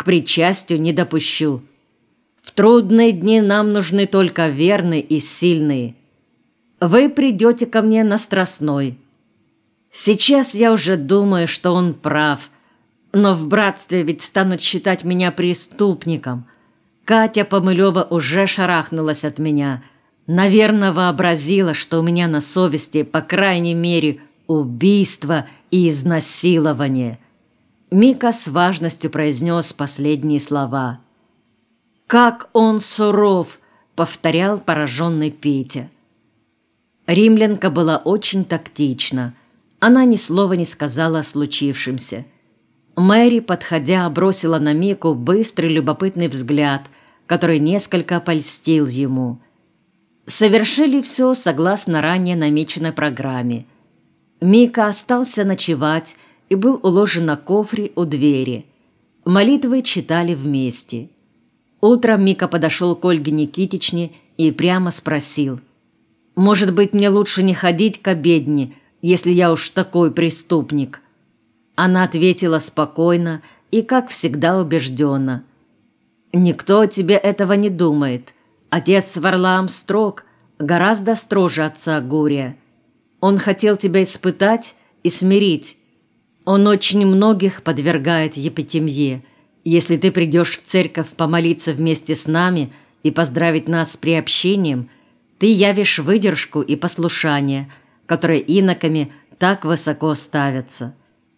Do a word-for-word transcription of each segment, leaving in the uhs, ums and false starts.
к причастию не допущу. В трудные дни нам нужны только верные и сильные. Вы придете ко мне на Страстной. Сейчас я уже думаю, что он прав, но в братстве ведь станут считать меня преступником. Катя Помылева уже шарахнулась от меня. Наверное, вообразила, что у меня на совести, по крайней мере, убийство и изнасилование. Мика с важностью произнес последние слова. «Как он суров!» — повторял пораженный Петя. Римлянка была очень тактична. Она ни слова не сказала о случившемся. Мэри, подходя, бросила на Мику быстрый любопытный взгляд, который несколько польстил ему. Совершили все согласно ранее намеченной программе. Мика остался ночевать и был уложен на кофре у двери. Молитвы читали вместе. Утром Мика подошел к Ольге Никитичне и прямо спросил: «Может быть, мне лучше не ходить к обедне, если я уж такой преступник?» Она ответила спокойно и, как всегда, убежденно: «Никто тебе этого не думает. Отец Варлаам строг, гораздо строже отца Гурия. Он хотел тебя испытать и смирить. Он очень многих подвергает епитемье. Если ты придешь в церковь помолиться вместе с нами и поздравить нас с приобщением, ты явишь выдержку и послушание, которые иноками так высоко ставятся».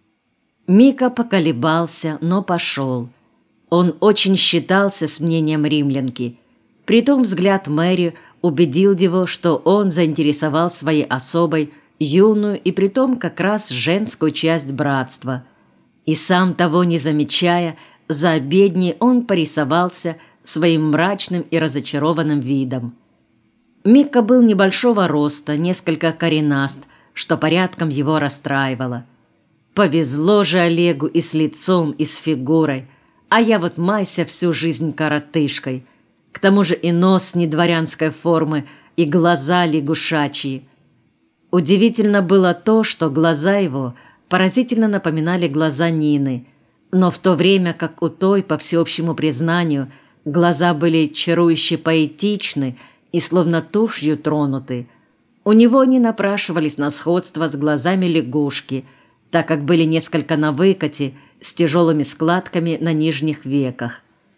Мика поколебался, но пошел. Он очень считался с мнением римлянки. Притом взгляд Мэри убедил его, что он заинтересовал своей особой юную и притом как раз женскую часть братства. И сам того не замечая, за обедней он порисовался своим мрачным и разочарованным видом. Мика был небольшого роста, несколько коренаст, что порядком его расстраивало. Повезло же Олегу и с лицом, и с фигурой, а я вот майся всю жизнь коротышкой. К тому же и нос не дворянской формы, и глаза лягушачьи. Удивительно было то, что глаза его поразительно напоминали глаза Нины, но в то время как у той, по всеобщему признанию, глаза были чарующе поэтичны и словно тушью тронуты, у него не напрашивались на сходство с глазами лягушки, так как были несколько на выкате, с тяжелыми складками на нижних веках.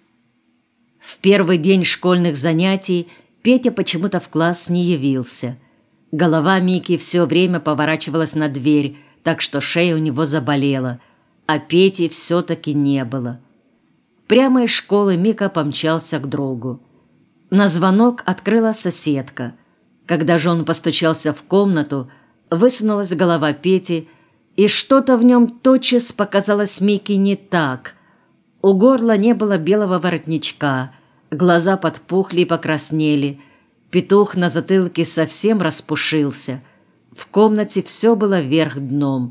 В первый день школьных занятий Петя почему-то в класс не явился. Голова Мики все время поворачивалась на дверь, так что шея у него заболела, а Пети все-таки не было. Прямо из школы Мика помчался к другу. На звонок открыла соседка. Когда же он постучался в комнату, высунулась голова Пети, и что-то в нем тотчас показалось Мике не так. У горла не было белого воротничка, глаза подпухли и покраснели, петух на затылке совсем распушился. В комнате все было вверх дном.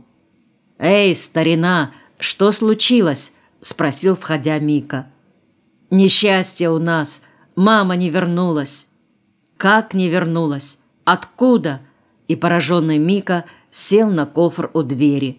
«Эй, старина, что случилось?» — спросил, входя Мика. «Несчастье у нас, мама не вернулась». «Как не вернулась? Откуда?» И пораженный Мика сел на кофр у двери.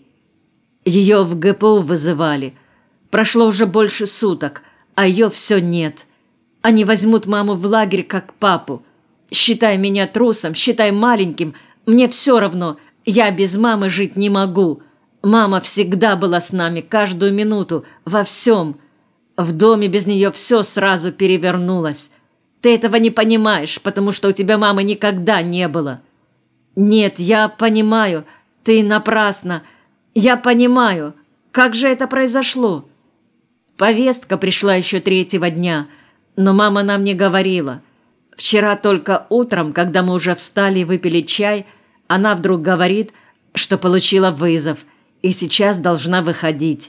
«Ее в гэ пэ у вызывали. Прошло уже больше суток, а ее все нет. Они возьмут маму в лагерь как папу. Считай меня трусом, считай маленьким, мне все равно, я без мамы жить не могу. Мама всегда была с нами каждую минуту, во всем. В доме без нее все сразу перевернулось. Ты этого не понимаешь, потому что у тебя мамы никогда не было». «Нет, я понимаю, ты напрасно. Я понимаю. Как же это произошло?» «Повестка пришла еще третьего дня, но мама нам не говорила. Вчера только утром, когда мы уже встали и выпили чай, она вдруг говорит, что получила вызов и сейчас должна выходить.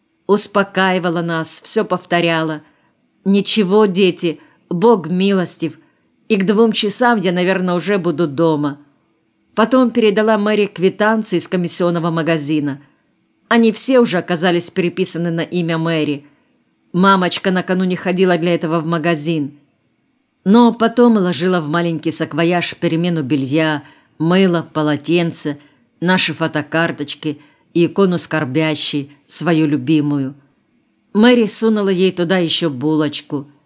Успокаивала нас, все повторяла. Ничего, дети, Бог милостив, и к двум часам я, наверное, уже буду дома». Потом передала Мэри квитанции из комиссионного магазина. Они все уже оказались переписаны на имя Мэри. Мамочка накануне ходила для этого в магазин. Но потом ложила в маленький саквояж перемену белья, мыло, полотенце, наши фотокарточки и икону скорбящей, свою любимую. Мэри сунула ей туда еще булочку,